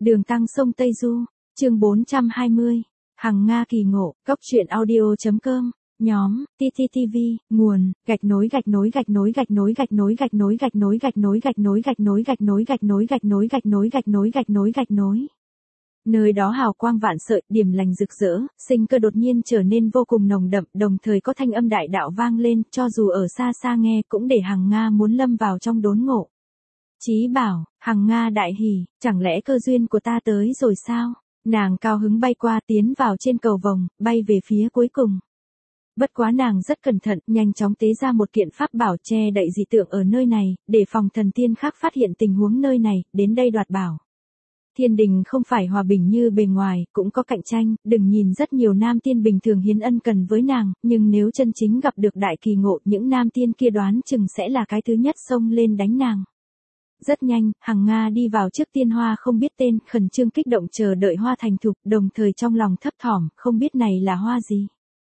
Đường Tăng sông Tây Du, chương 420, Hằng Nga kỳ ngộ, Cốc truyện audio.com, nhóm, TTTV, nguồn, gạch nối. Nơi đó hào quang vạn sợi, điểm lành rực rỡ, sinh cơ đột nhiên trở nên vô cùng nồng đậm, đồng thời có thanh âm đại đạo vang lên, cho dù ở xa xa nghe cũng để Hằng Nga muốn lâm vào trong đốn ngộ. Chí bảo, Hằng Nga đại hỉ, chẳng lẽ cơ duyên của ta tới rồi sao? Nàng cao hứng bay qua tiến vào trên cầu vồng, bay về phía cuối cùng. Bất quá nàng rất cẩn thận, nhanh chóng tế ra một kiện pháp bảo che đậy dị tượng ở nơi này, để phòng thần tiên khác phát hiện tình huống nơi này, đến đây đoạt bảo. Thiên đình không phải hòa bình như bề ngoài, cũng có cạnh tranh, đừng nhìn rất nhiều nam tiên bình thường hiến ân cần với nàng, nhưng nếu chân chính gặp được đại kỳ ngộ, những nam tiên kia đoán chừng sẽ là cái thứ nhất xông lên đánh nàng. Rất nhanh, Hằng Nga đi vào trước tiên hoa không biết tên, khẩn trương kích động chờ đợi hoa thành thục, đồng thời trong lòng thấp thỏm, không biết này là hoa gì.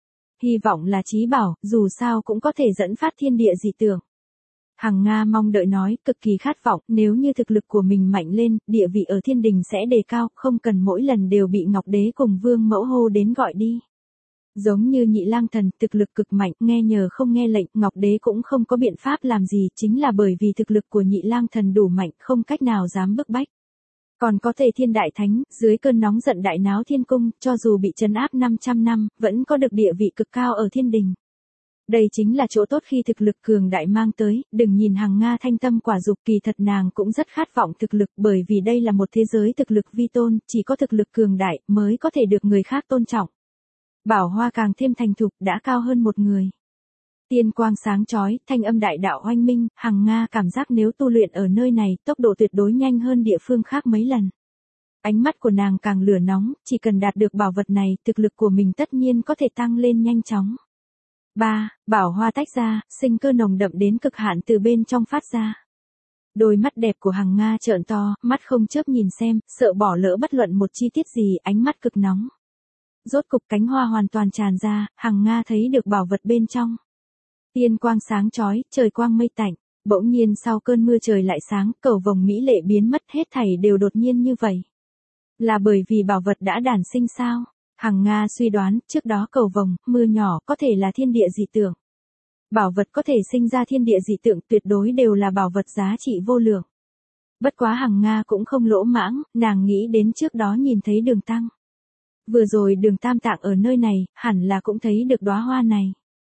Hy vọng là chí bảo, dù sao cũng có thể dẫn phát thiên địa dị tượng. Hằng Nga mong đợi nói, cực kỳ khát vọng, nếu như thực lực của mình mạnh lên, địa vị ở thiên đình sẽ đề cao, không cần mỗi lần đều bị Ngọc Đế cùng Vương Mẫu hô đến gọi đi. Giống như Nhị Lang Thần, thực lực cực mạnh, nghe nhờ không nghe lệnh, Ngọc Đế cũng không có biện pháp làm gì, chính là bởi vì thực lực của Nhị Lang Thần đủ mạnh, không cách nào dám bức bách. Còn có Tề Thiên Đại Thánh, dưới cơn nóng giận đại náo thiên cung, cho dù bị trấn áp 500 năm, vẫn có được địa vị cực cao ở thiên đình. Đây chính là chỗ tốt khi thực lực cường đại mang tới, đừng nhìn Hằng Nga thanh tâm quả dục, kỳ thật nàng cũng rất khát vọng thực lực, bởi vì đây là một thế giới thực lực vi tôn, chỉ có thực lực cường đại mới có thể được người khác tôn trọng. Bảo hoa càng thêm thành thục, đã cao hơn một người. Tiên quang sáng chói, thanh âm đại đạo oanh minh, Hằng Nga cảm giác nếu tu luyện ở nơi này, tốc độ tuyệt đối nhanh hơn địa phương khác mấy lần. Ánh mắt của nàng càng lửa nóng, chỉ cần đạt được bảo vật này, thực lực của mình tất nhiên có thể tăng lên nhanh chóng. 3. Bảo hoa tách ra, sinh cơ nồng đậm đến cực hạn từ bên trong phát ra. Đôi mắt đẹp của Hằng Nga trợn to, mắt không chớp nhìn xem, sợ bỏ lỡ bất luận một chi tiết gì, ánh mắt cực nóng. Rốt cục cánh hoa hoàn toàn tràn ra, Hằng Nga thấy được bảo vật bên trong. Tiên quang sáng chói, trời quang mây tạnh, bỗng nhiên sau cơn mưa trời lại sáng, cầu vồng mỹ lệ biến mất, hết thảy đều đột nhiên như vậy. Là bởi vì bảo vật đã đản sinh sao? Hằng Nga suy đoán, trước đó cầu vồng, mưa nhỏ, có thể là thiên địa dị tượng. Bảo vật có thể sinh ra thiên địa dị tượng, tuyệt đối đều là bảo vật giá trị vô lượng. Bất quá Hằng Nga cũng không lỗ mãng, nàng nghĩ đến trước đó nhìn thấy Đường Tăng. Vừa rồi Đường Tam Tạng ở nơi này, hẳn là cũng thấy được đóa hoa này.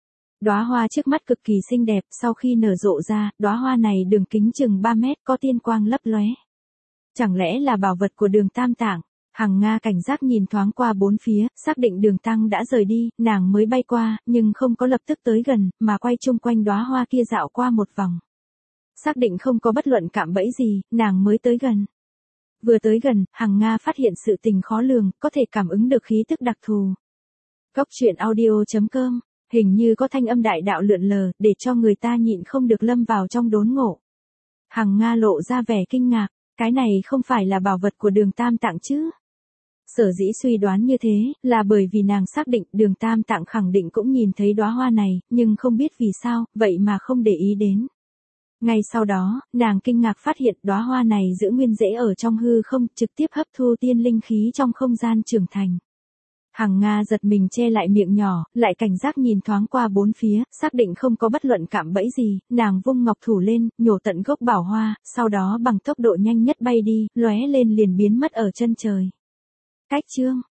Đóa hoa trước mắt cực kỳ xinh đẹp, sau khi nở rộ ra, đóa hoa này đường kính chừng 3 mét, có tiên quang lấp lóe. Chẳng lẽ là bảo vật của Đường Tam Tạng? Hằng Nga cảnh giác nhìn thoáng qua bốn phía, xác định Đường Tăng đã rời đi, nàng mới bay qua, nhưng không có lập tức tới gần, mà quay chung quanh đóa hoa kia dạo qua một vòng. Xác định không có bất luận cạm bẫy gì, nàng mới tới gần. Vừa tới gần, Hằng Nga phát hiện sự tình khó lường, có thể cảm ứng được khí tức đặc thù. Cốc truyện audio.com, hình như có thanh âm đại đạo lượn lờ, để cho người ta nhịn không được lâm vào trong đốn ngộ. Hằng Nga lộ ra vẻ kinh ngạc, cái này không phải là bảo vật của Đường Tam Tạng chứ? Sở dĩ suy đoán như thế, là bởi vì nàng xác định Đường Tam Tạng khẳng định cũng nhìn thấy đóa hoa này, nhưng không biết vì sao, vậy mà không để ý đến. Ngay sau đó, nàng kinh ngạc phát hiện đóa hoa này giữ nguyên rễ ở trong hư không, trực tiếp hấp thu tiên linh khí trong không gian trưởng thành. Hằng Nga giật mình che lại miệng nhỏ, lại cảnh giác nhìn thoáng qua bốn phía, xác định không có bất luận cạm bẫy gì, nàng vung ngọc thủ lên, nhổ tận gốc bảo hoa, sau đó bằng tốc độ nhanh nhất bay đi, lóe lên liền biến mất ở chân trời. Cách chương